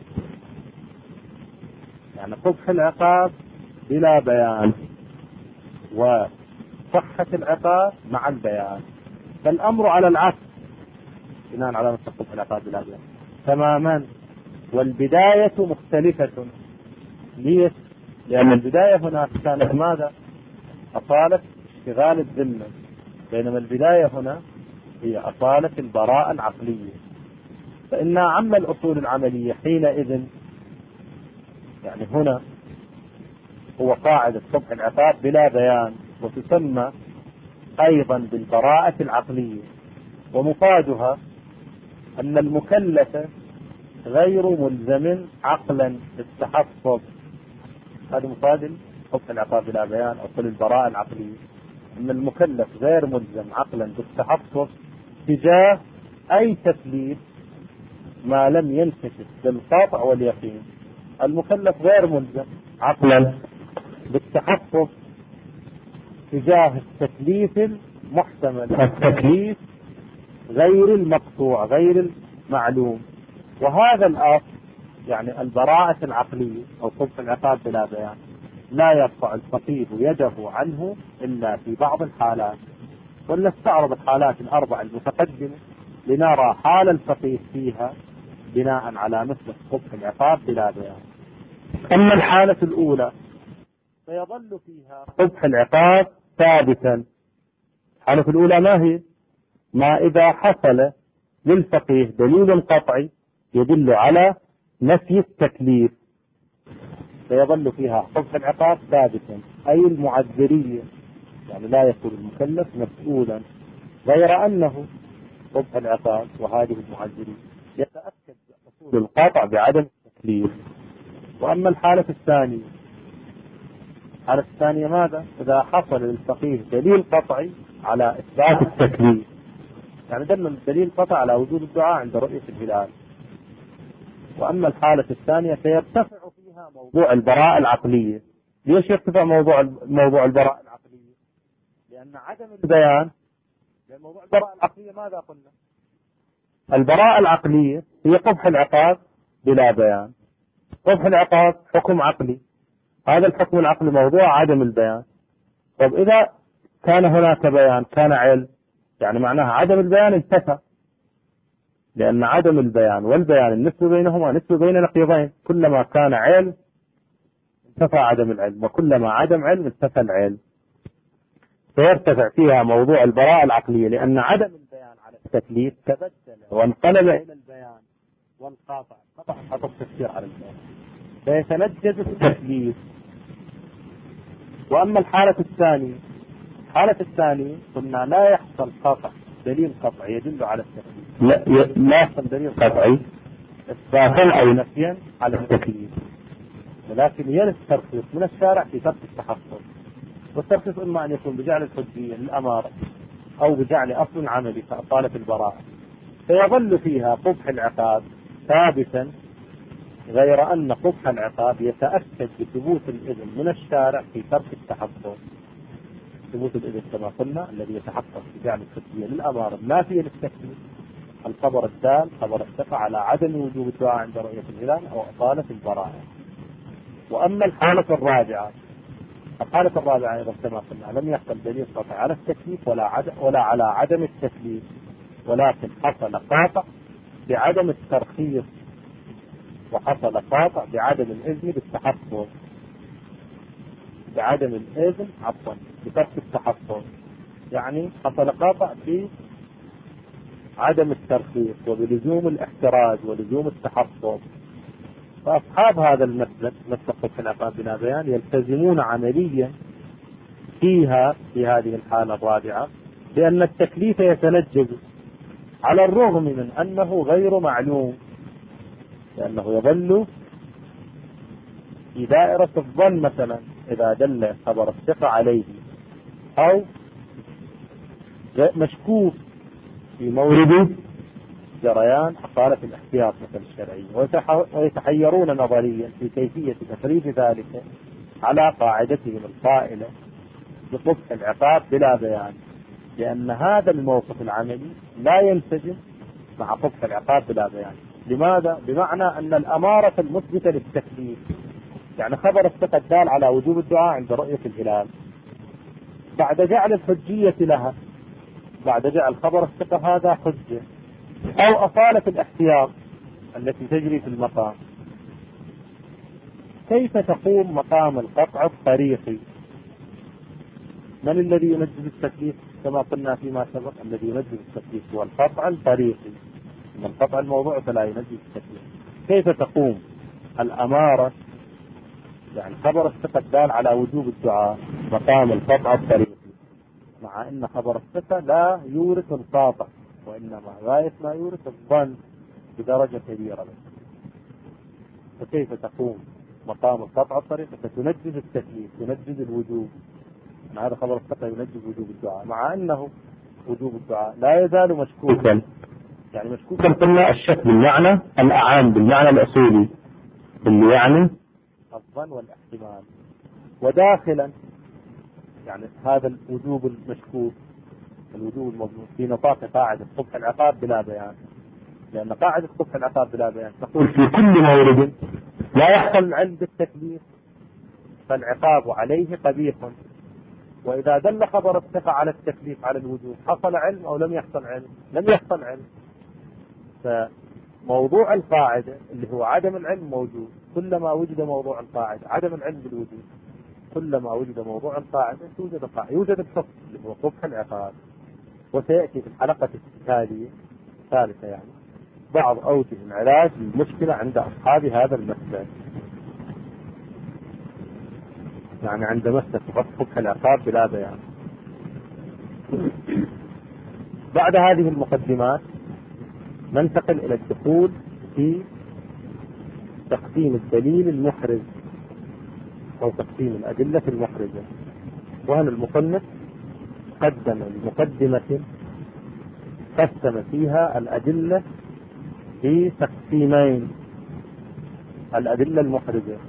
يعني قبح العقاب بلا بيان وصحة العقاب مع البيان، فالأمر على العكس بناء على مسلك قبح العقاب بلا بيان تماما. والبداية مختلفة. ليش؟ لأن البداية هناك كانت ماذا؟ أصالة اشتغال الذمة، بينما البداية هنا هي أصالة البراءة العقلية. فإن عم الأصول العملية حينئذ، يعني هنا هو قاعدة قبح العقاب بلا بيان، وتسمى أيضا بالبراءة العقلية، ومفادها أن المكلف غير ملزم عقلا بالتحفظ. هذا مفاد قبح العقاب بلا بيان أو البراءة العقلية، أن المكلف غير ملزم عقلا بالتحفظ تجاه أي تكليف ما لم ينكشف بالقطع واليقين. المكلف غير ملزم عقلا بالتحفظ تجاه التكليف المحتمل، التكليف غير المقطوع غير المعلوم. وهذا الأصل يعني البراءة العقلية أو قبح العقاب بلا بيان لا يرفع الفقيه يده عنه إلا في بعض الحالات. ولنستعرض الحالات الأربع المتقدمة لنرى حال الفقيه فيها بناء على مثل قبح العقاب بلا بيان. أما الحالة الأولى فيظل فيها قبح العقاب ثابتا. الحالة الأولى ما هي؟ ما إذا حصل للفقيه دليل قطعي يدل على نفي التكليف فيظل فيها قبح العقاب ثابتا، أي المعذرية، يعني لا يكون المكلف مسؤولا، غير أنه قبح العقاب وهذه المعذرية يتأكد حصول القطع بعدم التكليف. وأما الحالة الثانية، الحالة الثانية ماذا؟ إذا حصل للفقيه دليل قطعي على إثبات التكليف، يعني دل الدليل قطع على وجود الدعاء عند رؤية الهلال. وأما الحالة الثانية فيرتفع فيها موضوع البراءة العقلية. ليش يرتفع موضوع موضوع البراءة العقلية؟ لأن عدم البيان، لأن موضوع البراءة العقلية ماذا قلنا؟ البراءة العقلية هي قبح العقاب بلا بيان. قبح العقاب حكم عقلي، هذا الحكم العقلي موضوع عدم البيان. طب إذا كان هناك بيان كان علم، يعني معناها عدم البيان انتفى، لأن عدم البيان والبيان النسبة بينهما نسبة بين نقيضين، كلما كان علم انتفى عدم العلم، وكلما عدم علم انتفى العلم. فيرتفع فيها موضوع البراءة العقلية، لأن عدم البيان على التكليف تبدل وانقلب إلى البيان، والقاطع قطع حط التفسير على الباب فيتنجز التكليف. وأما الحالة الثانية الحالة الثانية قلنا لا يحصل قطع دليل قطعي يدل على التكليف، لا لا يحصل دليل قطعي إثباتا أو نفيا على التكليف، ولكن يرد ترخيص من الشارع في ترك التحصل. والترخيص إما أن يكون بجعل الحجية للأمارة أو بجعل أصل عملي كأصالة البراءة، فيظل فيها قبح العقاب ثابتا، غير أن قبح العقاب يتأكد بثبوت الإذن من الشارع في ترك التحصل. ثبوت الإذن كما قلنا الذي يتحقق بجعل الحجية للأمارة النافية للتكليف، الخبر الدال خبر الثقة على عدم وجوب الدعاء عند رؤية الهلال أو أصالة البراءة. وأما الحالة الرابعة الحالة الرابعة أيضا كما قلنا لم يحصل دليل قاطع على التكليف ولا عد... ولا على عدم التكليف، ولكن حصل قاطع بعدم الترخيص وحصل قاطع بعدم الإذن بالتحصل بعدم الإذن عفوا بترك التحصل. يعني حصل قاطع بعدم الترخيص وبلزوم الاحتراز ولزوم التحصل. فأصحاب هذا المسلك مسلك في العقاب بلا بيان يلتزمون عمليا فيها في هذه الحالة الرابعة بأن التكليف يتنجز على الرغم من أنه غير معلوم، لأنه يظل في دائرة الظن مثلا إذا دل خبر الثقة عليه، أو مشكوك في مورد جريان أصالة الاحتياط مثل الشرعية، ويتحيرون نظريا في كيفية تفريج ذلك على قاعدتهم القائلة بقبح العقاب بلا بيان، لأن هذا الموقف العملي لا ينسجم مع قبح العقاب بلا بيان. لماذا؟ بمعنى أن الأمارة المثبتة للتكليف، يعني خبر الثقة الدال على وجوب الدعاء عند رؤية الهلال، بعد جعل الحجية لها، بعد جعل خبر الثقة هذا حجة، أو أصالة الاحتياط التي تجري في المقام، كيف تقوم مقام القطع الطريقي؟ من الذي ينجز التكليف؟ كما قلنا فيما سبق الذي ينجز التكليف هو القطع الطريقي، من القطع الموضوع فلا ينجز التكليف. كيف تقوم الأمارة يعني خبر الثقة الدال على وجوب الدعاء مقام القطع الطريقي، مع أن خبر الثقة لا يورث القاطع، وإنما غاية ما يورث الظن بدرجة كبيرة. فكيف تقوم مقام القطع الطريقي فتنجز التكليف تنجز الوجوب؟ هذا خبر الثقة ينجز وجوب الدعاء، مع أنه وجوب الدعاء لا يزال مشكوكا، يعني مشكوكا قلنا الشك بالمعنى الأعام بالمعنى الأصولي اللي يعني الظن والاحتمال، وداخلا يعني هذا الوجوب المشكوك الوجوب المظنون في نطاق قاعدة قبح العقاب بلا بيان، لأن قاعدة قبح العقاب بلا بيان تقول في كل مورد لا يحصل العلم بالتكليف فالعقاب عليه قبيح، وإذا دل خبر الثقة على التكليف على الوجوب حصل علم أو لم يحصل علم؟ لم يحصل علم. فموضوع القاعدة اللي هو عدم العلم موجود، كلما وجد موضوع القاعدة عدم العلم بالوجود، كلما وجد موضوع القاعدة يوجد القاعدة يوجد الحكم اللي هو قبح العقاب. وسيأتي في الحلقة التالية الثالثة يعني بعض أوجه العلاج للمشكلة عند أصحاب هذا المسلك، يعني عند مسلك قبح العقاب بلا بيان. بعد هذه المقدمات ننتقل إلى الدخول في تقسيم الدليل المحرز أو تقسيم الأدلة المحرزة. وهنا المصنف قدم المقدمة قسم فيها الأدلة في تقسيمين: الأدلة المحرزة.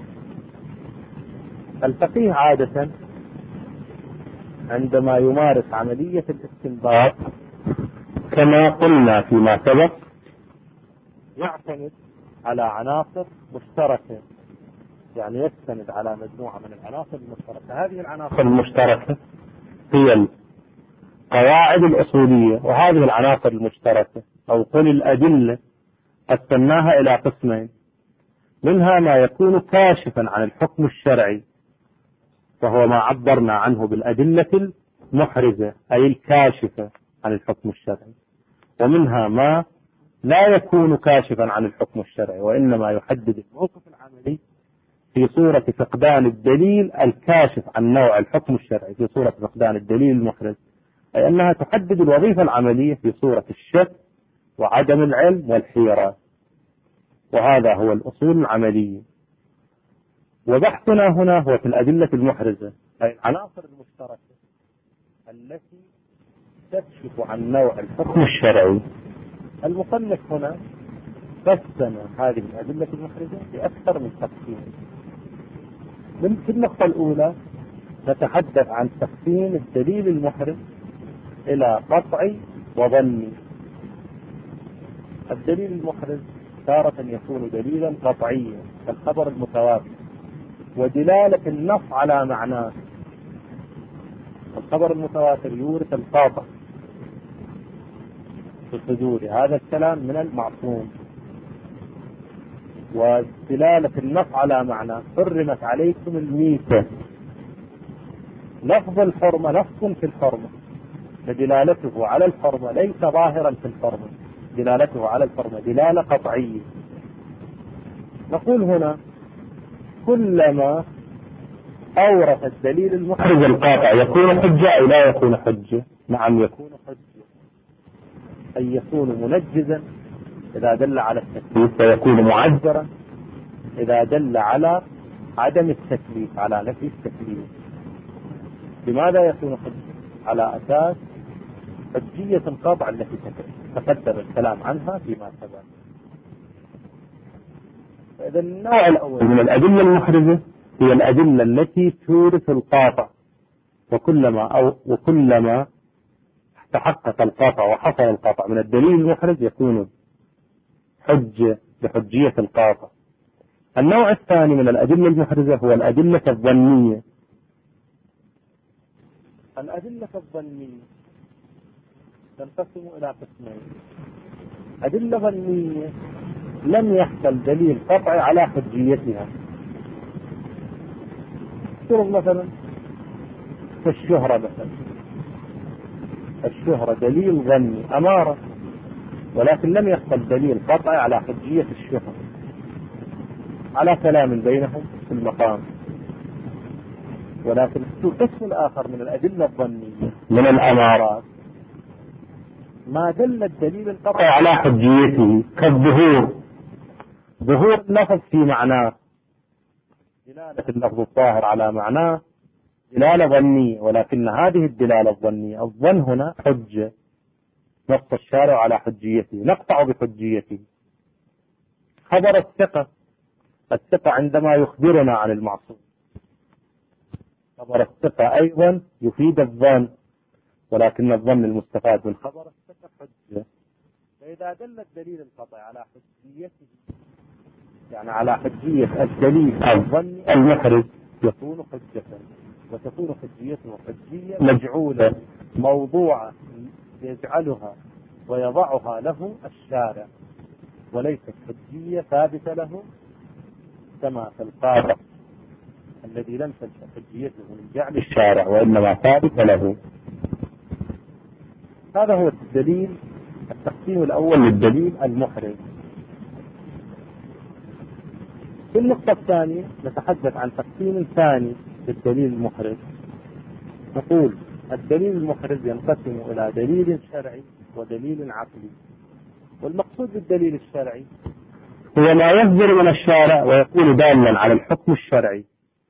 الفقيه عادة عندما يمارس عملية الاستنباط كما قلنا فيما سبق يعتمد على عناصر مشتركة، يعني يستند على مجموعة من العناصر المشتركة. هذه العناصر المشتركة هي القواعد الأصولية، وهذه العناصر المشتركة أو قل الأدلة قسمناها إلى قسمين: منها ما يكون كاشفا عن الحكم الشرعي وهو ما عبرنا عنه بالأدلة المحرزة أي الكاشفة عن الحكم الشرعي، ومنها ما لا يكون كاشفا عن الحكم الشرعي، وإنما يحدد الموقف العملي في صورة فقدان الدليل الكاشف عن نوع الحكم الشرعي، في صورة فقدان الدليل المحرز، أي أنها تحدد الوظيفة العملية في صورة الشك وعدم العلم والحيرة. وهذا هو الأصول العملية. وبحثنا هنا هو في الأدلة المحرزة، أي العناصر المشتركة التي تكشف عن نوع الحكم الشرعي. المصنف هنا قسم هذه الأدلة المحرزة بأكثر من تقسيم. من في النقطة الأولى نتحدث عن تقسيم الدليل المحرز إلى قطعي وظني. الدليل المحرز تارة يكون دليلا قطعيا كالخبر المتواتر ودلالة النص على معناه. الخبر المتواتر يورث القاطع في صدور هذا الكلام من المعصوم، ودلالة النص على معناه حرمت عليكم الميتة. لفظ الحرمة نص في الحرمة، فدلالته على الحرمة ليس ظاهرا في الحرمة، دلالته على الحرمة دلالة قطعية. نقول هنا كلما أورث الدليل المحرز القاطع يكون حجة أو لا يكون حجة؟ نعم يكون حجة، أي يكون منجزا إذا دل على التكليف، ويكون معذرا إذا دل على عدم التكليف، على نفي التكليف. لماذا يكون حجة؟ على أساس حجية القطع التي تقدم الكلام عنها فيما سبق. فإذا النوع الأول من الأدلة المحرزة هي الأدلة التي تورث القاطع، وكلما أو وكلما تحقق القاطع وحصل القاطع من الدليل المحرز يكون حجة بحجية القاطع. النوع الثاني من الأدلة المحرزة هو الأدلة الظنية. الأدلة الظنية تنقسم إلى قسمين: أدلة ظنية لم يحصل دليل قطعي على حجيتها، مثلا كالشهرة. مثلا الشهرة دليل ظني أمارة، ولكن لم يحصل دليل قطعي على حجية الشهرة، على كلام بينهم في المقام. ولكن القسم الآخر من الأدلة الظنية من الأمارات ما دل الدليل القطعي على حجيته، كالظهور، ظهور اللفظ في معناه، دلالة اللفظ الظاهر على معناه دلالة ظنية، ولكن هذه الدلالة الظنية الظن هنا حجة، نص الشارع على حجيته، نقطع بحجيته. خبر الثقة، الثقة عندما يخبرنا عن المعصوم، خبر الثقة أيضا يفيد الظن، ولكن الظن المستفاد من خبر الثقة حجة. فإذا دل الدليل القطعي على حجيته، يعني على حجية الدليل الظني المحرز، يكون حجة، وتكون حجيته حجية مجعولة موضوعة يجعلها ويضعها له الشارع، وليست حجية ثابتة له كما في القاطع الذي لم تنشأ حجيته من جعل الشارع، وإنما ثابتة له. هذا هو الدليل، التقسيم الأول للدليل المحرز. في النقطة الثانية نتحدث عن تقسيم ثاني للدليل المحرز. نقول الدليل المحرز ينقسم إلى دليل شرعي ودليل عقلي. والمقصود بالدليل الشرعي هو ما يصدر من الشارع ويكون دالا على الحكم الشرعي،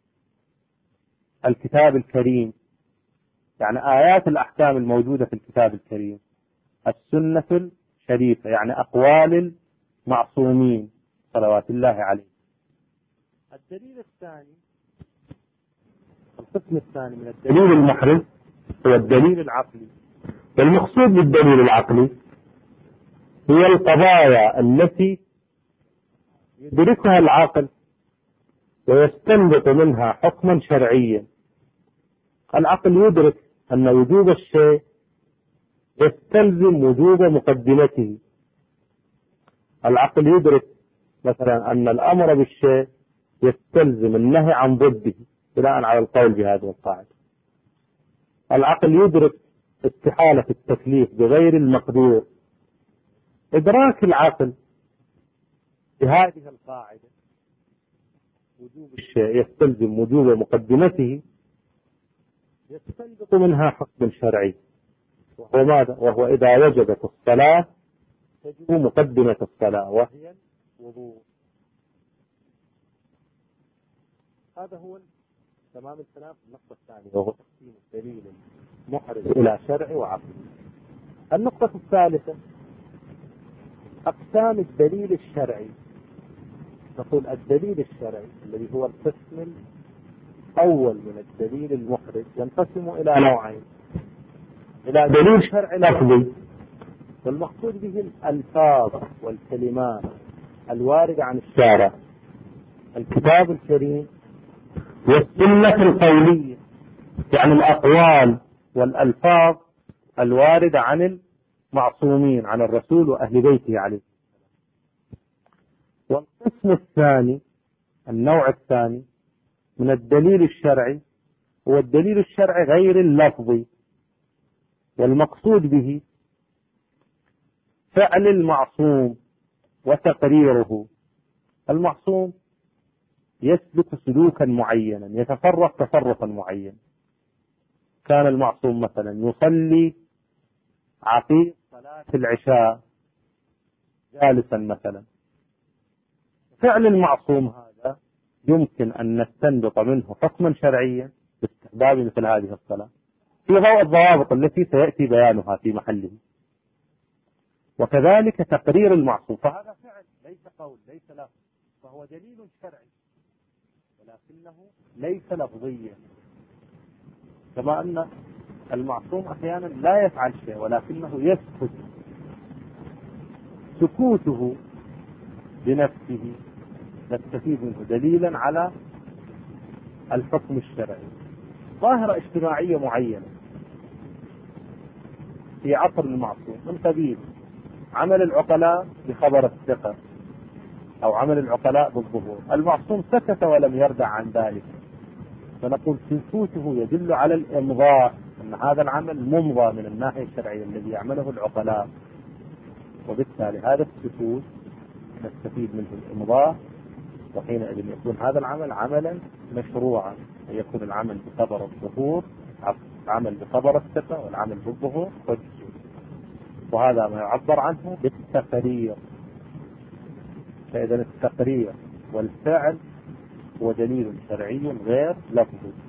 الكتاب الكريم، يعني آيات الأحكام الموجودة في الكتاب الكريم، السنة الشريفة، يعني أقوال المعصومين صلوات الله عليه. الدليل الثاني، القسم الثاني من الدليل المحرز هو الدليل العقلي. والمقصود بالدليل العقلي هي القضايا التي يدركها العقل ويستنبط منها حكما شرعيا. العقل يدرك أن وجوب الشيء يستلزم وجوب مقدمته. العقل يدرك مثلا أن الأمر بالشيء يستلزم النهي عن ضده بناء على القول بهذه القاعدة. العقل يدرك استحالة التكليف بغير المقدور إدراك العقل بهذه القاعدة وجوب الشيء يستلزم وجوب مقدمته يستنبط منها حكم شرعي، وهو ماذا؟ وهو إذا وجبت الصلاة تجب مقدمة الصلاة وهي الوضوء. هذا هو تمام الكلام. النقطة الثانية وهو تقسيم الدليل المحرز إلى شرعي وعقلي. النقطة الثالثة أقسام الدليل الشرعي. نقول الدليل الشرعي الذي هو القسم الأول من الدليل المحرز ينقسم إلى نوعين: إلى دليل شرعي لفظي، والمقصود به الألفاظ والكلمات الواردة عن الشارع، الكتاب الكريم والسنة القولية، يعني الأقوال والألفاظ الواردة عن المعصومين، عن الرسول وأهل بيته عليه. والقسم الثاني، النوع الثاني من الدليل الشرعي، هو الدليل الشرعي غير اللفظي، والمقصود به فعل المعصوم وتقريره. المعصوم يسلك سلوكا معينا، يتصرف تصرفا معينا. كان المعصوم مثلا يصلي عقيد صلاة العشاء جالسا مثلا، فعل المعصوم هذا يمكن أن نستنبط منه حكما شرعيا باستحباب مثل هذه الصلاة في ضوء الضوابط التي سيأتي بيانها في محله. وكذلك تقرير المعصوم، فهذا فعل ليس قول ليس لفظ، فهو دليل شرعي ولكنه ليس لفظيا. كما أن المعصوم أحيانا لا يفعل شيء ولكنه يسكت، سكوته بنفسه نستفيد منه دليلا على الحكم الشرعي. ظاهرة اجتماعية معينة في عصر المعصوم من قبيل عمل العقلاء بخبر الثقة أو عمل العقلاء بالظهور، المعصوم سكت ولم يردع عن ذلك، فنقول سكوته يدل على الإمضاء، أن هذا العمل ممضى من الناحية الشرعية الذي يعمله العقلاء، وبالتالي هذا السكوت نستفيد منه الإمضاء، وحينئذ يكون هذا العمل عملا مشروعا، يكون العمل بخبر الظهور عمل بخبر الثقة، والعمل بالظهور حجة. وهذا ما يعبر عنه بالتقرير. فإذا التقرير والفعل هو دليل شرعي غير لفظي.